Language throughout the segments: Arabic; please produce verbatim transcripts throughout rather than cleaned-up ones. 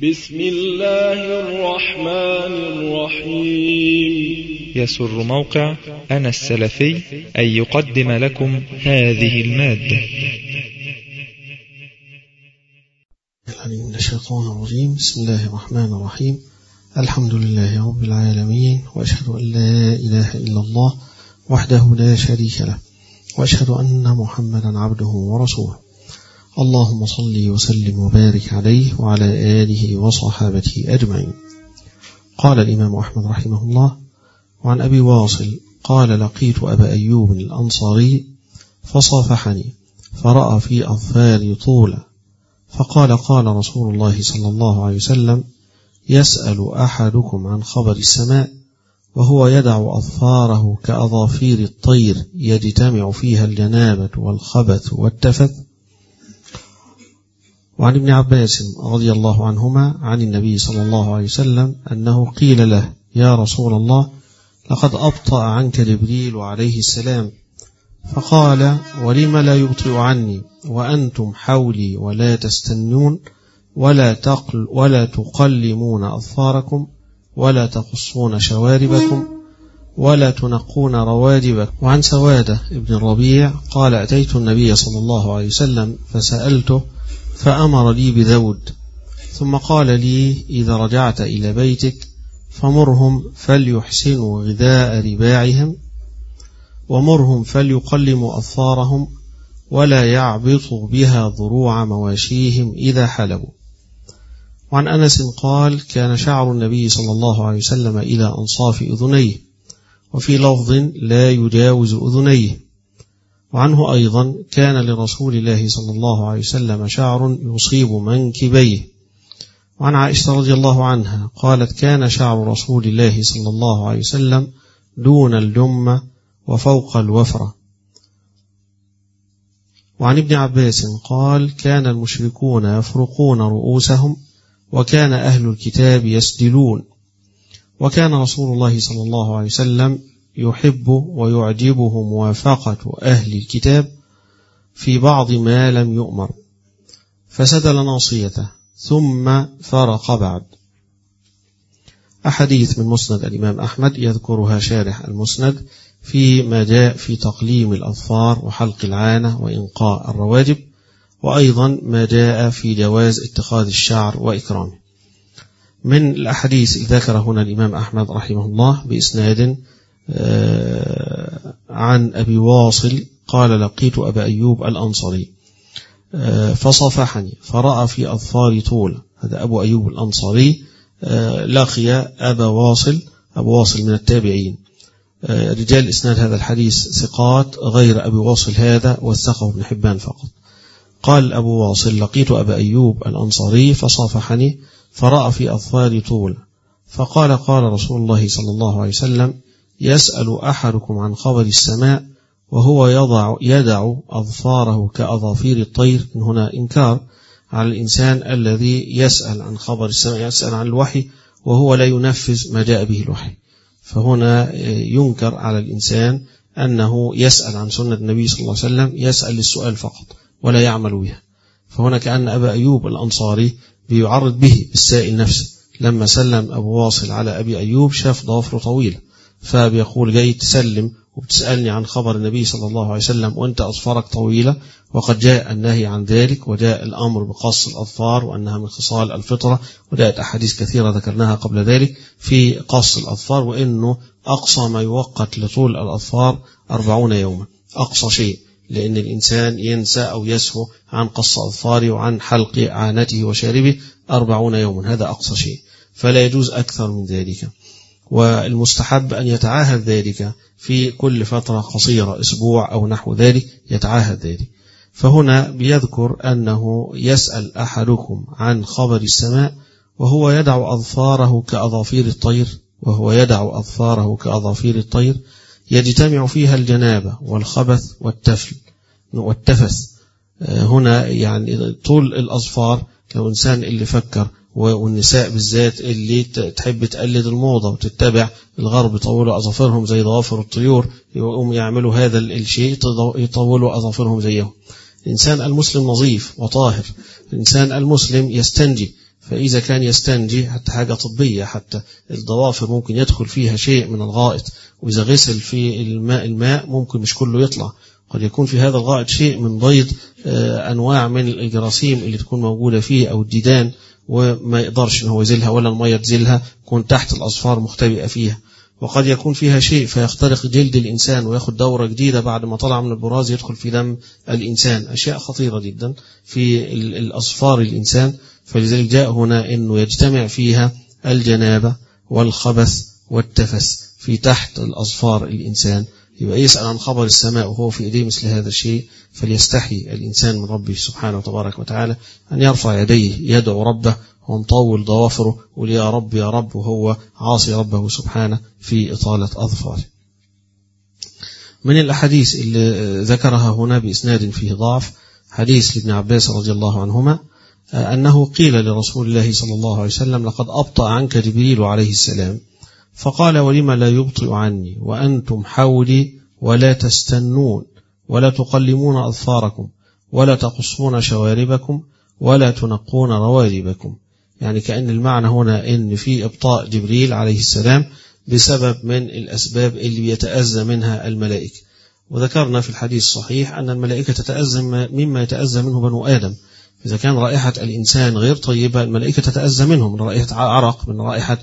بسم الله الرحمن الرحيم. يسر موقع أنا السلفي أن يقدم لكم هذه المادة. من الشيطان الرجيم. بسم الله الرحمن الرحيم. الحمد لله رب العالمين، وأشهد أن لا إله إلا الله وحده لا شريك له، وأشهد أن محمدا عبده ورسوله. اللهم صل وسلم وبارك عليه وعلى آله وصحابته أجمعين. قال الإمام أحمد رحمه الله: وعن أبي واصل قال: لقيت أبا أيوب الأنصاري فصافحني فرأى في أظفاري طولا، فقال: قال رسول الله صلى الله عليه وسلم: يسأل أحدكم عن خبر السماء وهو يدع أظفاره كأظافير الطير يجتمع فيها الجنابة والخبث والتفث. وعن ابن عباس رضي الله عنهما عن النبي صلى الله عليه وسلم أنه قيل له: يا رسول الله، لقد أبطأ عنك جبريل عليه السلام. فقال: ولم لا يبطئ عني وأنتم حولي ولا تستنون ولا تقل ولا تقلمون أظفاركم ولا تقصون شواربكم ولا تنقون روادبكم. وعن سوادة ابن الربيع قال: أتيت النبي صلى الله عليه وسلم فسألته فأمر لي بذود، ثم قال لي: إذا رجعت إلى بيتك فمرهم فليحسنوا غذاء رباعهم، ومرهم فليقلموا أظفارهم، ولا يعبطوا بها ضروع مواشيهم إذا حلبوا. وعن أنس قال: كان شعر النبي صلى الله عليه وسلم إلى أنصاف أذنيه، وفي لفظ لا يجاوز أذنيه. وعنه أيضا: كان لرسول الله صلى الله عليه وسلم شعر يصيب منكبيه. وعن عائشة رضي الله عنها قالت: كان شعر رسول الله صلى الله عليه وسلم دون الجمة وفوق الوفرة. وعن ابن عباس قال: كان المشركون يفرقون رؤوسهم، وكان أهل الكتاب يسدلون. وكان رسول الله صلى الله عليه وسلم يحب ويعجبه موافقة أهل الكتاب في بعض ما لم يؤمر، فسدل ناصيته ثم فرق بعد. أحاديث من مسند الإمام أحمد يذكرها شارح المسند في ما جاء في تقليم الأظفار وحلق العانة وإنقاء الرواجب، وأيضا ما جاء في جواز اتخاذ الشعر وإكرامه. من الأحاديث ذكر هنا الإمام أحمد رحمه الله بإسناد عن أبي واصل قال: لقيت أبا أيوب الأنصاري فصافحني فرأى في أظفاري طول. هذا أبو أيوب الأنصاري لقي أبا واصل. أبو واصل من التابعين، رجال إسناد هذا الحديث ثقات غير أبي واصل هذا، وثقه ابن حبان فقط. قال أبو واصل: لقيت أبا أيوب الأنصاري فصافحني فرأى في أظفاري طول، فقال: قال رسول الله صلى الله عليه وسلم: يسأل أحدكم عن خبر السماء وهو يضع يدع أظفاره كأظافير الطير. من هنا إنكار على الإنسان الذي يسأل عن خبر السماء، يسأل عن الوحي وهو لا ينفذ ما جاء به الوحي. فهنا ينكر على الإنسان أنه يسأل عن سنة النبي صلى الله عليه وسلم، يسأل للسؤال فقط ولا يعمل بها. فهنا كأن أبا أيوب الأنصاري بيعرض به بالسائل نفسه. لما سلم أبو واصل على أبي أيوب شاف ضوافره طويلة، فبيقول: جاي تسلم وبتسألني عن خبر النبي صلى الله عليه وسلم وأنت أظفارك طويلة، وقد جاء النهي عن ذلك، وجاء الأمر بقص الأظفار وأنها من خصال الفطرة، وجاءت أحاديث كثيرة ذكرناها قبل ذلك في قص الأظفار، وإنه أقصى ما يوقت لطول الأظفار أربعون يوما، أقصى شيء، لأن الإنسان ينسى أو يسهو عن قص أظفاره وعن حلق عانته وشاربه أربعون يوما، هذا أقصى شيء، فلا يجوز أكثر من ذلك. والمستحب أن يتعاهد ذلك في كل فترة قصيرة، أسبوع أو نحو ذلك، يتعاهد ذلك. فهنا بيذكر أنه يسأل أحدكم عن خبر السماء وهو يدع أظفاره كأظافير الطير، وهو يدع أظفاره كأظافير الطير يجتمع فيها الجنابة والخبث والتفل والتفث. هنا يعني طول الأظفار، لو إنسان اللي فكر، والنساء بالذات اللي تحب تقلد الموضة وتتبع الغرب، يطولوا أظافرهم زي ضوافر الطيور، يقوم يعملوا هذا الشيء، يطولوا أظافرهم زيهم. الإنسان المسلم نظيف وطاهر، الإنسان المسلم يستنجي، فإذا كان يستنجي حتى حاجة طبية، حتى الضوافر ممكن يدخل فيها شيء من الغائط، وإذا غسل في الماء الماء ممكن مش كله يطلع، قد يكون في هذا الغائط شيء من بيض أنواع من الجراثيم اللي تكون موجودة فيه أو الديدان، وما يقدرش إن هو يزيلها ولا المية تزيلها، يكون تحت الأظفار مختبئة فيها. وقد يكون فيها شيء فيخترق جلد الإنسان ويأخذ دورة جديدة بعد ما طلع من البراز يدخل في دم الإنسان، أشياء خطيرة جدا في الأظفار الإنسان. فلذلك جاء هنا أنه يجتمع فيها الجنابة والخبث والتفس في تحت الأظفار الإنسان. يبقى يسأل عن خبر السماء وهو في إيديه مثل هذا الشيء، فليستحي الإنسان من ربه سبحانه وتبارك وتعالى أن يرفع يديه يدعو ربه ومطول ضوافره ولي يا رب يا رب، وهو عاصي ربه سبحانه في إطالة أظفاره. من الأحاديث اللي ذكرها هنا بإسناد فيه ضعف حديث لابن عباس رضي الله عنهما أنه قيل لرسول الله صلى الله عليه وسلم لقد أبطأ عنك جبريل عليه السلام، فقال ولما لا يبطئ عني وأنتم حولي ولا تستنون ولا تقلمون أظفاركم ولا تقصون شواربكم ولا تنقون رواربكم. يعني كأن المعنى هنا إن في إبطاء جبريل عليه السلام بسبب من الأسباب اللي يتأذى منها الملائكة. وذكرنا في الحديث الصحيح أن الملائكة تتأذى مما يتأذى منه بنو آدم. إذا كان رائحة الإنسان غير طيبة الملائكة تتأذى منه، من رائحة عرق، من رائحة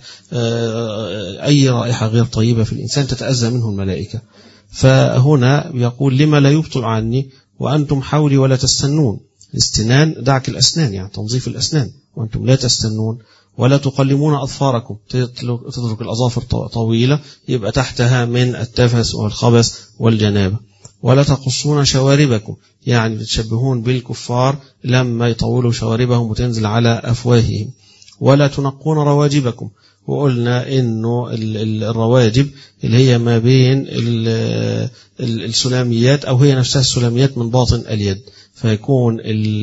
أي رائحة غير طيبة في الإنسان تتأذى منه الملائكة. فهنا يقول لما لا يبطئ عني وأنتم حولي ولا تستنون. الاستنان دعك الأسنان، يعني تنظيف الأسنان، وأنتم لا تستنون ولا تقلمون أظفاركم، تترك الأظافر طويلة يبقى تحتها من التفس والخبث والجنابة. ولا تقصون شواربكم، يعني بتشبهون بالكفار لما يطولوا شواربهم وتنزل على أفواههم. ولا تنقون رواجبكم، وقلنا إنه الرواجب اللي هي ما بين السلاميات أو هي نفسها السلاميات من باطن اليد، فيكون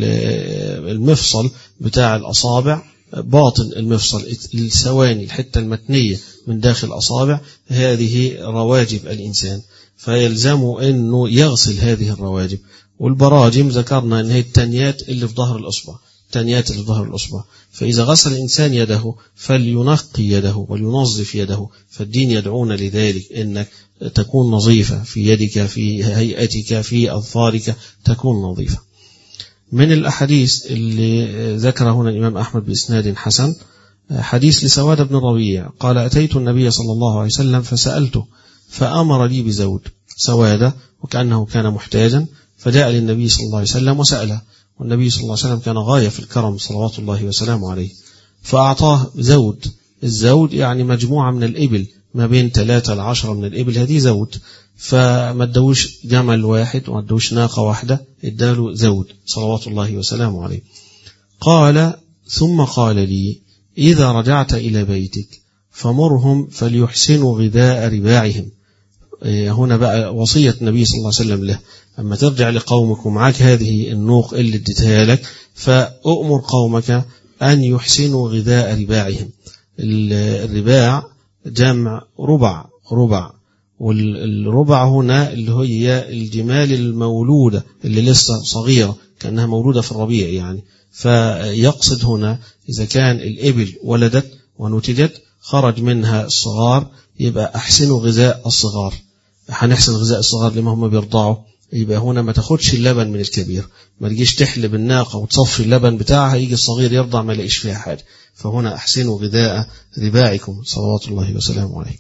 المفصل بتاع الأصابع باطن المفصل، الثواني الحتة المتنية من داخل الأصابع، هذه رواجب الإنسان، فيلزمه أنه يغسل هذه الرواجب. والبراجم ذكرنا أن هي التنيات اللي في ظهر الأصبع، التنيات اللي في ظهر الأصبع. فإذا غسل الإنسان يده فلينقي يده ولينظف يده، فالدين يدعونا لذلك، أنك تكون نظيفة في يدك، في هيئتك، في أظفارك تكون نظيفة. من الأحاديث اللي ذكر هنا الإمام أحمد بإسناد حسن حديث لسواد بن الربيع قال أتيت النبي صلى الله عليه وسلم فسألته فأمر لي بزود. سواد وكأنه كان محتاجا فجاء للنبي صلى الله عليه وسلم وسأله، والنبي صلى الله عليه وسلم كان غاية في الكرم صلوات الله وسلامه عليه، فأعطاه زود. الزود يعني مجموعة من الإبل، ما بين ثلاثة لعشرة من الإبل، هذه زود. فما ادوش جمل واحد وما ادوش ناقة واحدة، اداله زود صلوات الله وسلامه عليه. قال ثم قال لي إذا رجعت إلى بيتك فمرهم فليحسنوا غذاء رباعهم. هنا بقى وصية النبي صلى الله عليه وسلم له، أما ترجع لقومك ومعك هذه النوق اللي اديتها لك فأؤمر قومك أن يحسنوا غذاء رباعهم. الرباع جمع ربع، ربع، والربع هنا اللي هي الجمال المولودة اللي لسه صغيرة كأنها مولودة في الربيع يعني. فيقصد هنا إذا كان الإبل ولدت ونتجت خرج منها الصغار يبقى أحسنوا غذاء الصغار. هنحسن غذاء الصغار لما هم بيرضعوا، يبقى هنا ما تاخدش اللبن من الكبير، ما تجيش تحلب الناقة وتصفي اللبن بتاعها يجي الصغير يرضع ما يلاقيش فيها حاجة. فهنا أحسنوا غذاء رباعكم صلوات الله وسلامه عليه.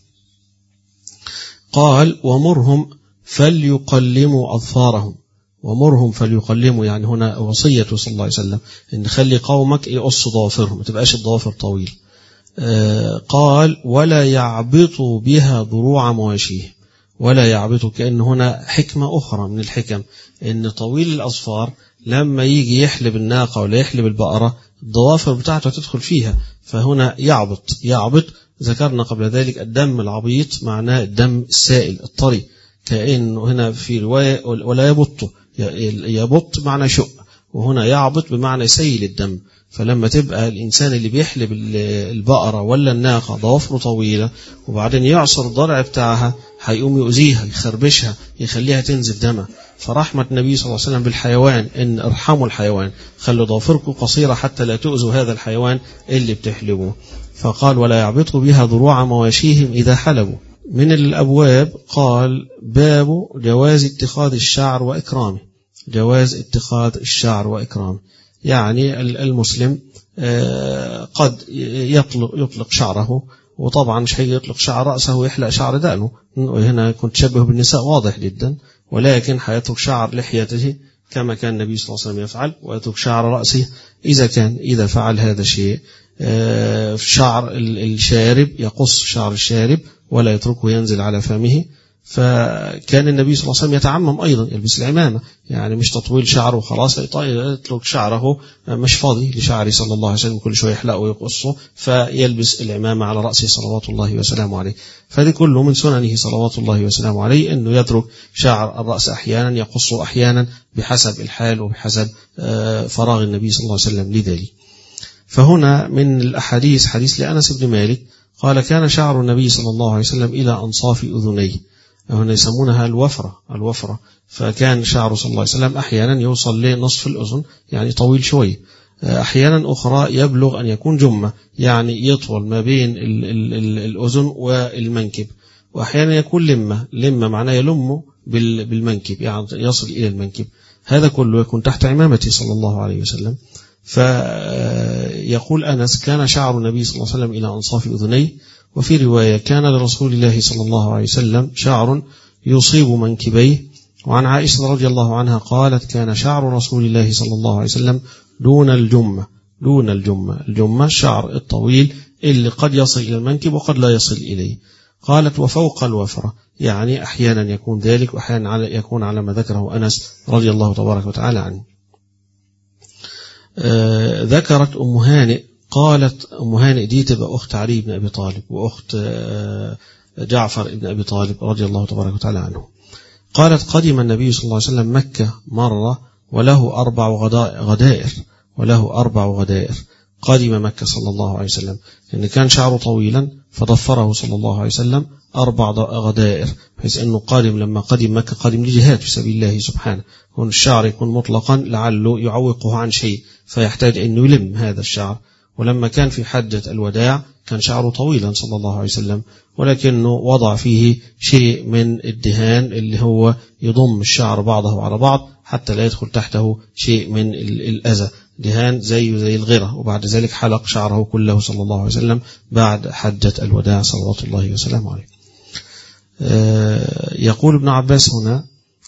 قال ومرهم فليقلموا أظفارهم. ومرهم فليقلموا يعني هنا وصية صلى الله عليه وسلم إن خلي قومك يقصوا ضوافرهم، ما تبقاش الضوافر طويل. آه قال ولا يعبطوا بها ضروع مواشيه. ولا يعبطوا، كأن هنا حكمة أخرى من الحكم، إن طويل الأظفار لما يجي يحلب الناقة ولا يحلب البقرة الضوافر بتاعته تدخل فيها، فهنا يعبط. يعبط ذكرنا قبل ذلك الدم العبيط معناه الدم السائل الطري، كأنه هنا في رواية ولا يبط، يبط معنى شق، وهنا يعبط بمعنى سيل الدم. فلما تبقى الإنسان اللي بيحلب البقرة ولا الناقة ضوافره طويلة وبعدين يعصر الضرع بتاعها هيقوم يؤذيها يخربشها يخليها تنزف دمها. فرحمة النبي صلى الله عليه وسلم بالحيوان إن ارحموا الحيوان، خلوا ضوافركم قصيرة حتى لا تؤذوا هذا الحيوان اللي بتحلبوه. فقال ولا يعبطوا بها ضروع مواشيهم إذا حلبوا. من الأبواب قال باب جواز اتخاذ الشعر وإكرامه، جواز اتخاذ الشعر وإكرامه، يعني المسلم قد يطلق, يطلق شعره، وطبعا مش هيجي يطلق شعر رأسه ويحلق شعر دقنه، هنا كنت شبه بالنساء واضح جدا، ولكن هيترك شعر لحيته كما كان النبي صلى الله عليه وسلم يفعل، ويترك شعر رأسه إذا كان إذا فعل هذا الشيء. شعر الشارب يقص شعر الشارب ولا يتركه ينزل على فمه. فكان النبي صلى الله عليه وسلم يتعمم أيضا، يلبس العمامة، يعني مش تطويل شعره وخلاص، يترك شعره مش فاضي لشعره صلى الله عليه وسلم كل شوية يحلقه ويقصه، فيلبس العمامة على رأسه صلوات الله وسلامه عليه. فهذه كله من سننه صلوات الله وسلامه عليه، أنه يترك شعر الرأس أحيانا يقصه أحيانا بحسب الحال وبحسب فراغ النبي صلى الله عليه وسلم لذلك. فهنا من الأحاديث حديث لأنس بن مالك قال كان شعر النبي صلى الله عليه وسلم إلى أنصاف أذنيه، هنا يسمونها الوفرة الوفرة فكان شعره صلى الله عليه وسلم أحيانا يوصل لنصف الأذن، يعني طويل شوي، أحيانا أخرى يبلغ أن يكون جمة، يعني يطول ما بين ال ال ال الأذن والمنكب، وأحيانا يكون لمة، لمة معناه يلمه بالمنكب، يعني يصل إلى المنكب. هذا كله يكون تحت عمامته صلى الله عليه وسلم. فيقول أنس كان شعر النبي صلى الله عليه وسلم إلى أنصاف أذنيه. وفي رواية كان لرسول الله صلى الله عليه وسلم شعر يصيب منكبيه. وعن عائشة رضي الله عنها قالت كان شعر رسول الله صلى الله عليه وسلم دون الجمة، دون الجمة، الجمة الشعر الطويل اللي قد يصل إلى المنكب وقد لا يصل إليه. قالت وفوق الوفرة، يعني أحيانا يكون ذلك وأحيانا يكون على ما ذكره أنس رضي الله تبارك وتعالى عنه. آه ذكرت أم هانئ، قالت أم هانئ دي تبقى أخت علي بن أبي طالب وأخت آه جعفر بن أبي طالب رضي الله تبارك وتعالى عنه. قالت قدم النبي صلى الله عليه وسلم مكة مرة وله أربع غدائر، وله أربع غدائر. قدم مكة صلى الله عليه وسلم لأن كان شعره طويلا فضفره صلى الله عليه وسلم أربع غدائر، بحيث أنه قادم لما قدم مكة قادم لجهاد في سبيل الله سبحانه، هون الشعر يكون مطلقا لعله يعوقه عن شيء فيحتاج أنه يلم هذا الشعر. ولما كان في حجة الوداع كان شعره طويلا صلى الله عليه وسلم، ولكنه وضع فيه شيء من الدهان اللي هو يضم الشعر بعضه على بعض حتى لا يدخل تحته شيء من الأذى، دهان زيه زي الغرة. وبعد ذلك حلق شعره كله صلى الله عليه وسلم بعد حجة الوداع صلوات الله وسلامه عليه. يقول ابن عباس هنا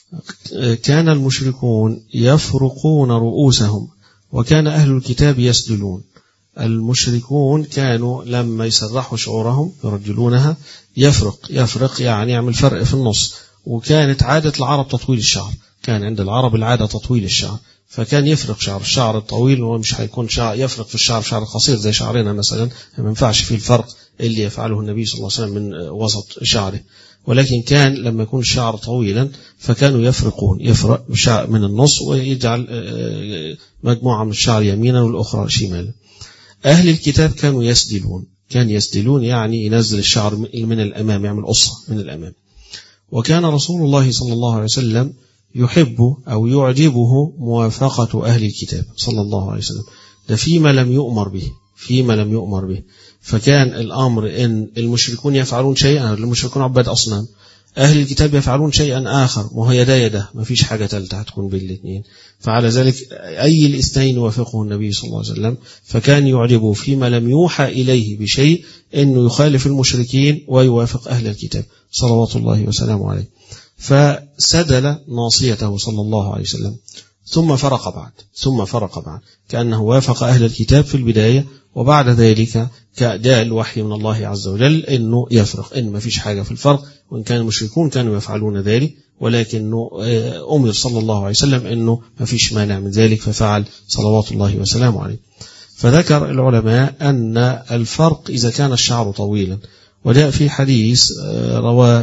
كان المشركون يفرقون رؤوسهم وكان أهل الكتاب يسدلون. المشركون كانوا لما يسرحوا شعورهم يرجلونها يفرق، يفرق يعني يعمل فرق في النص. وكانت عادة العرب تطويل الشعر، كان عند العرب العادة تطويل الشعر، فكان يفرق شعر الشعر الطويل، ومش هيكون شعر يفرق في الشعر شعر قصير زي شعرنا مثلا، ما ينفعش فيه الفرق اللي يفعله النبي صلى الله عليه وسلم من وسط شعره. ولكن كان لما يكون الشعر طويلا فكانوا يفرقون، يفرق من النص ويجعل مجموعة من الشعر يمينا والأخرى شمالا. أهل الكتاب كانوا يسدلون، كان يسدلون يعني ينزل الشعر من الأمام، يعمل قصة من الأمام. وكان رسول الله صلى الله عليه وسلم يحب أو يعجبه موافقة أهل الكتاب صلى الله عليه وسلم، ده فيما لم يؤمر به، فيما لم يؤمر به. فكان الأمر إن المشركون يفعلون شيئا، المشركون عباد أصنام، أهل الكتاب يفعلون شيئا آخر، وهو يدا يدا، ما فيش حاجة ثالثة هتكون بين الاثنين. فعلى ذلك أي الاثنين يوافقه النبي صلى الله عليه وسلم، فكان يعجبه فيما لم يوحى إليه بشيء أنه يخالف المشركين ويوافق أهل الكتاب صلوات الله وسلامه عليه. فسدل ناصيته صلى الله عليه وسلم ثم فرق بعد، ثم فرق بعد كأنه وافق أهل الكتاب في البداية، وبعد ذلك جاء الوحي من الله عز وجل أنه يفرق، إن ما فيش حاجة في الفرق، وإن كان المشركون كانوا يفعلون ذلك، ولكنه أمر صلى الله عليه وسلم أنه ما فيش مانع من ذلك ففعل صلوات الله وسلامه عليه. فذكر العلماء أن الفرق إذا كان الشعر طويلا، وجاء في حديث رواه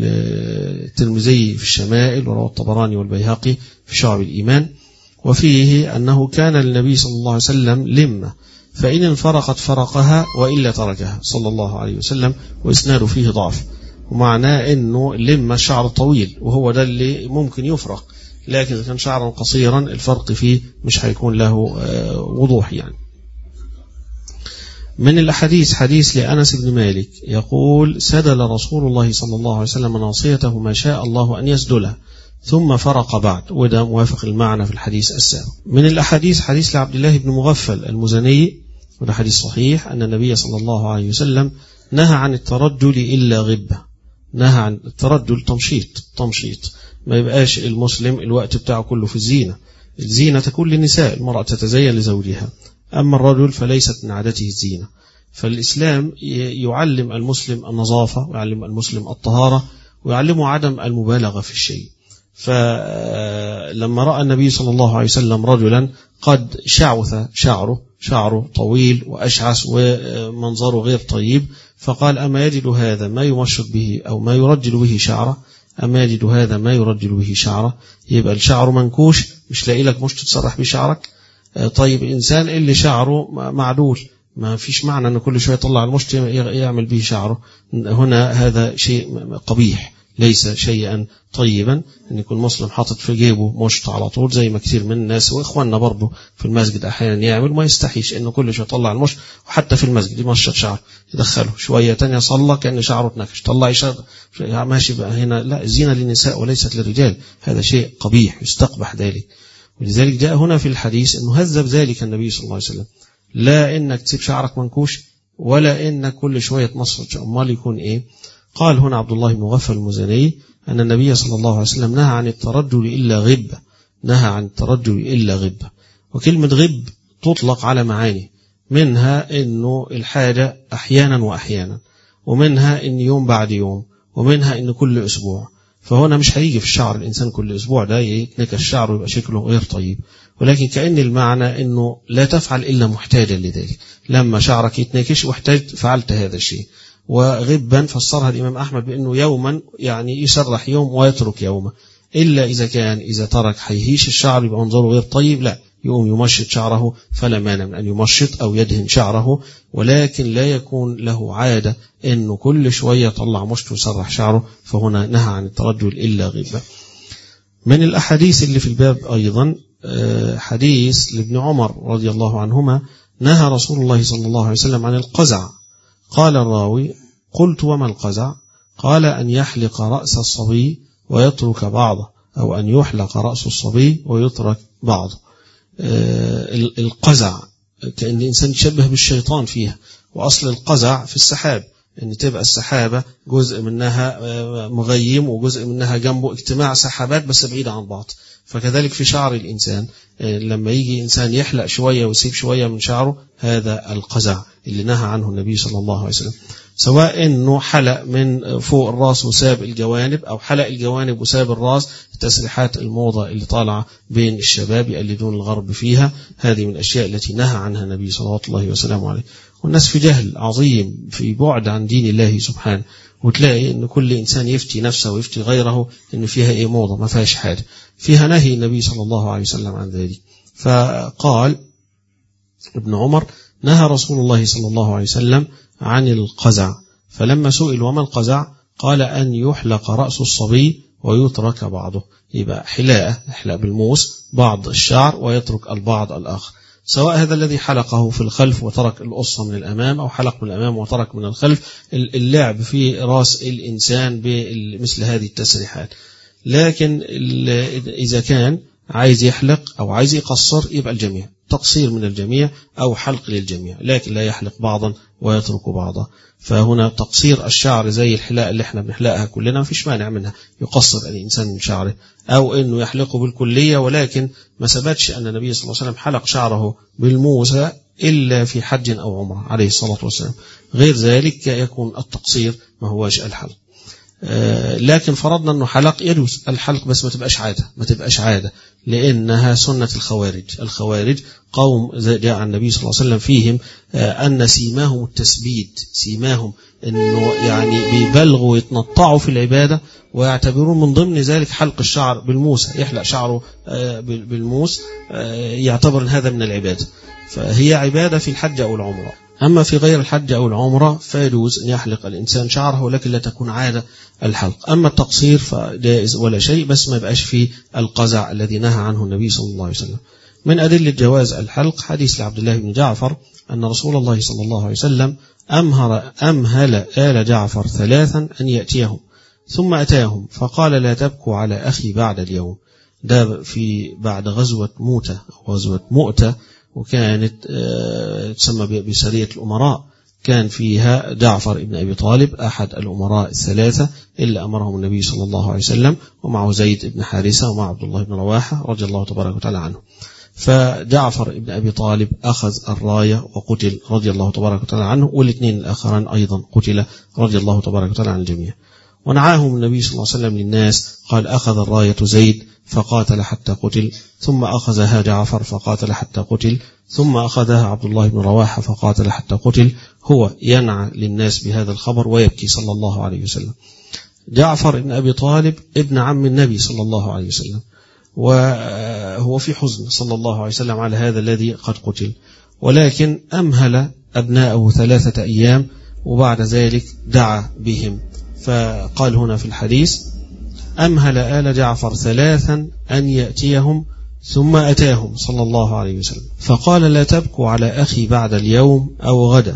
الترمذي في الشمائل ورواه الطبراني والبيهقي في شعب الإيمان، وفيه أنه كان للنبي صلى الله عليه وسلم لمة، فإن انفرقت فرقها وإلا تركها صلى الله عليه وسلم، وإسناده فيه ضعف. ومعناه أنه لما الشعر طويل وهو ده اللي ممكن يفرق، لكن إذا كان شعرا قصيرا الفرق فيه مش هيكون له وضوح يعني. من الأحاديث حديث لأنس بن مالك يقول: سدل رسول الله صلى الله عليه وسلم ناصيته ما شاء الله أن يسدلها ثم فرق بعد، وده موافق المعنى في الحديث السابق. من الأحاديث حديث لعبد الله بن مغفل المزني، وده حديث صحيح، أن النبي صلى الله عليه وسلم نهى عن الترجل إلا غبة. نهى عن الترجل تمشيط تمشيط ما يبقاش المسلم الوقت بتاعه كله في الزينة. الزينة تكون للنساء، المرأة تتزين لزوجها، أما الرجل فليست من عادته الزينة. فالإسلام يعلم المسلم النظافة ويعلم المسلم الطهارة ويعلمه عدم المبالغة في الشيء. فلما رأى النبي صلى الله عليه وسلم رجلا قد شعث شعره شعره طويل وأشعث ومنظره غير طيب، فقال: أما يجد هذا ما يمشط به أو ما يرجل به شعره؟ أما يجد هذا ما يرجل به شعره؟ يبقى الشعر منكوش، مش لاقي لك مش تتسرح بشعرك. طيب الإنسان اللي شعره معدول ما فيش معنى أن كل شوية يطلع المشط يعمل به شعره. هنا هذا شيء قبيح، ليس شيئا طيبا أن يكون مسلم حاطط في جيبه مشط على طول، زي ما كثير من الناس وإخواننا برضه في المسجد أحيانا يعمل، ما يستحيش أنه كل شوية يطلع المشط، وحتى في المسجد يمشط شعر يدخله شوية تانية صلى كأن شعره اتنكش، طلع شعر ماشي بقى. هنا لا، الزينة للنساء وليست للرجال، هذا شيء قبيح يستقبح ذلك. ولذلك جاء هنا في الحديث أنه هذب ذلك النبي صلى الله عليه وسلم، لا إنك تسيب شعرك منكوش ولا إنك كل شوية تمصر، أمال يكون إيه؟ قال هنا عبد الله بن مغفل المزني أن النبي صلى الله عليه وسلم نهى عن الترجل إلا غبة. نهى عن الترجل إلا غبة. وكلمة غب تطلق على معاني، منها إنه الحاجة أحيانا وأحيانا، ومنها إن يوم بعد يوم، ومنها إن كل أسبوع. فهنا مش هيجي في الشعر الإنسان كل أسبوع ده يتنكش الشعر ويبقى شكله غير طيب، ولكن كأن المعنى إنه لا تفعل إلا محتاجا لذلك. لما شعرك يتنكش واحتاج فعلت هذا الشيء. وغبا فسرها الإمام أحمد بأنه يوما يعني يسرح يوم ويترك يوما، إلا إذا كان إذا ترك حيهيش الشعر يبقى منظره غير طيب، لا يقوم يمشط شعره، فلا مانع من أن يمشط أو يدهن شعره، ولكن لا يكون له عادة أنه كل شوية طلع مشط ويسرح شعره، فهنا نهى عن الترجل إلا غبة. من الأحاديث اللي في الباب أيضا حديث لابن عمر رضي الله عنهما: نهى رسول الله صلى الله عليه وسلم عن القزع. قال الراوي: قلت وما القزع؟ قال: أن يحلق رأس الصبي ويترك بعضه، أو أن يحلق رأس الصبي ويترك بعضه. القزع كأن الإنسان يشبه بالشيطان فيها، وأصل القزع في السحاب، أن تبقى السحابة جزء منها مغيم وجزء منها جنبه اجتماع سحابات بس بعيدة عن بعض. فكذلك في شعر الإنسان لما يجي إنسان يحلق شوية ويسيب شوية من شعره، هذا القزع اللي نهى عنه النبي صلى الله عليه وسلم، سواء أنه حلق من فوق الراس وساب الجوانب، أو حلق الجوانب وساب الراس، تسريحات الموضة اللي طالعة بين الشباب يقلدون الغرب فيها، هذه من الأشياء التي نهى عنها النبي صلى الله عليه وسلم عليه. والناس في جهل عظيم، في بعد عن دين الله سبحانه، وتلاقي أن كل إنسان يفتي نفسه ويفتي غيره أنه فيها إيه موضة، ما فيهاش حاجة، فيها نهي النبي صلى الله عليه وسلم عن ذلك. فقال ابن عمر: نهى رسول الله صلى الله عليه وسلم عن القزع. فلما سئل وما القزع؟ قال: أن يحلق رأس الصبي ويترك بعضه. يبقى حلاقة يحلق بالموس بعض الشعر ويترك البعض الآخر، سواء هذا الذي حلقه في الخلف وترك القصة من الأمام، أو حلق من الأمام وترك من الخلف. اللعب في رأس الإنسان بمثل هذه التسريحات. لكن إذا كان عايز يحلق أو عايز يقصر يبقى الجميع، تقصير من الجميع أو حلق للجميع، لكن لا يحلق بعضا ويترك بعضا. فهنا تقصير الشعر زي الحلاقة اللي احنا بنحلقها كلنا ما فيش مانع منها، يقصر الإنسان من شعره، أو أنه يحلقه بالكلية. ولكن ما ثبتش أن النبي صلى الله عليه وسلم حلق شعره بالموسى إلا في حج أو عمرة عليه الصلاة والسلام، غير ذلك يكون التقصير ما هواش الحلق. لكن فرضنا أنه حلق يجوز الحلق، بس ما تبقاش عادة، ما تبقاش عادة لأنها سنة الخوارج. الخوارج قوم جاء عن النبي صلى الله عليه وسلم فيهم أن سيماهم التسبيد، سيماهم أنه يعني بيبلغوا يتنطعوا في العبادة، ويعتبرون من ضمن ذلك حلق الشعر بالموس، يحلق شعره بالموس، يعتبر هذا من العبادة، فهي عبادة في الحج أو العمرة. أما في غير الحج أو العمرة فيجوز أن يحلق الإنسان شعره، ولكن لا تكون عادة الحلق. أما التقصير فجائز ولا شيء، بس ما يبقاش فيه القزع الذي نهى عنه النبي صلى الله عليه وسلم. من أدلة جواز الحلق حديث لعبد الله بن جعفر أن رسول الله صلى الله عليه وسلم أمهر أمهل آل جعفر ثلاثا أن يأتيهم، ثم أتاهم فقال لا تبكوا على أخي بعد اليوم. ده في بعد غزوة موتة أو غزوة مؤتة، وكانت تسمى بسرية الأمراء، كان فيها جعفر بن أبي طالب أحد الأمراء الثلاثة اللي أمرهم النبي صلى الله عليه وسلم، ومعه زيد بن حارثة ومع عبد الله بن رواحة رضي الله تبارك وتعالى عنه. فجعفر بن أبي طالب أخذ الراية وقتل رضي الله تبارك وتعالى عنه، والاثنين الآخران أيضا قتل رضي الله تبارك وتعالى عن الجميع. ونعاهم النبي صلى الله عليه وسلم للناس، قال أخذ الراية زيد فقاتل حتى قتل، ثم أخذها جعفر فقاتل حتى قتل، ثم أخذها عبد الله بن رواحة فقاتل حتى قتل. هو ينعى للناس بهذا الخبر ويبكي صلى الله عليه وسلم. جعفر بن أبي طالب ابن عم النبي صلى الله عليه وسلم، وهو في حزن صلى الله عليه وسلم على هذا الذي قد قتل، ولكن أمهل أبناءه ثلاثة أيام وبعد ذلك دعا بهم. فقال هنا في الحديث أمهل آل جعفر ثلاثا أن يأتيهم، ثم أتاهم صلى الله عليه وسلم فقال لا تبكوا على أخي بعد اليوم أو غدا.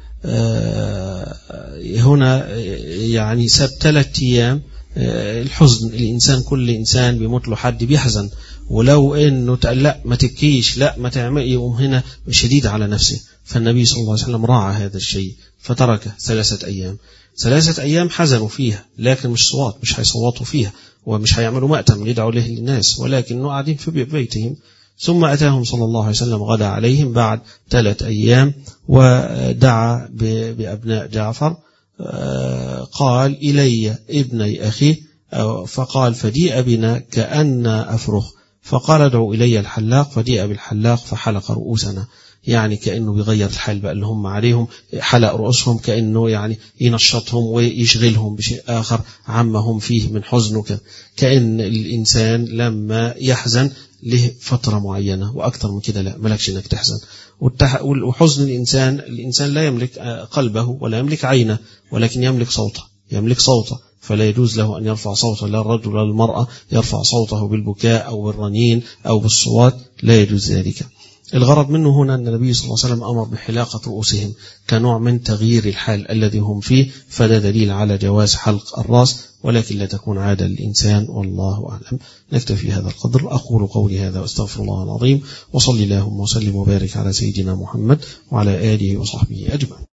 هنا يعني ساب ثلاثة أيام. الحزن الإنسان كل إنسان بيموت له حد بيحزن، ولو إنه تقال لا ما تبكيش لا ما تعمل، يقوم هنا شديد على نفسه. فالنبي صلى الله عليه وسلم راعى هذا الشيء فترك ثلاثة أيام. ثلاثة أيام حزنوا فيها، لكن مش صوات، مش هيصوتوا فيها ومش هيعملوا مأتم يدعوا له للناس، ولكنه قاعدين في بيتهم. ثم أتاهم صلى الله عليه وسلم غدا عليهم بعد ثلاث أيام ودعا بأبناء جعفر. قال إلي ابني أخي، فقال فجيء بنا كأن أفرخ، فقال ادعوا إلي الحلاق، فجيء بالحلاق فحلق رؤوسنا، يعني كأنه بيغير الحال بقى اللي هم عليهم، حلق رؤوسهم كأنه يعني ينشطهم ويشغلهم بشيء آخر عما هم فيه من حزن. كأن الإنسان لما يحزن له فترة معينة وأكثر من كده لا ملكش إنك تحزن. وحزن الإنسان، الإنسان لا يملك قلبه ولا يملك عينه، ولكن يملك صوته، يملك صوته، فلا يجوز له أن يرفع صوته، لا الرجل ولا المرأة يرفع صوته بالبكاء أو بالرنين أو بالصوات، لا يجوز ذلك. الغرض منه هنا أن النبي صلى الله عليه وسلم أمر بحلاقة رؤوسهم كنوع من تغيير الحال الذي هم فيه، فده دليل على جواز حلق الرأس، ولكن لا تكون عادة للإنسان، والله أعلم. نكتفي هذا القدر. أقول قولي هذا واستغفر الله العظيم، وصلي اللهم وسلم وبارك على سيدنا محمد وعلى آله وصحبه أجمعين.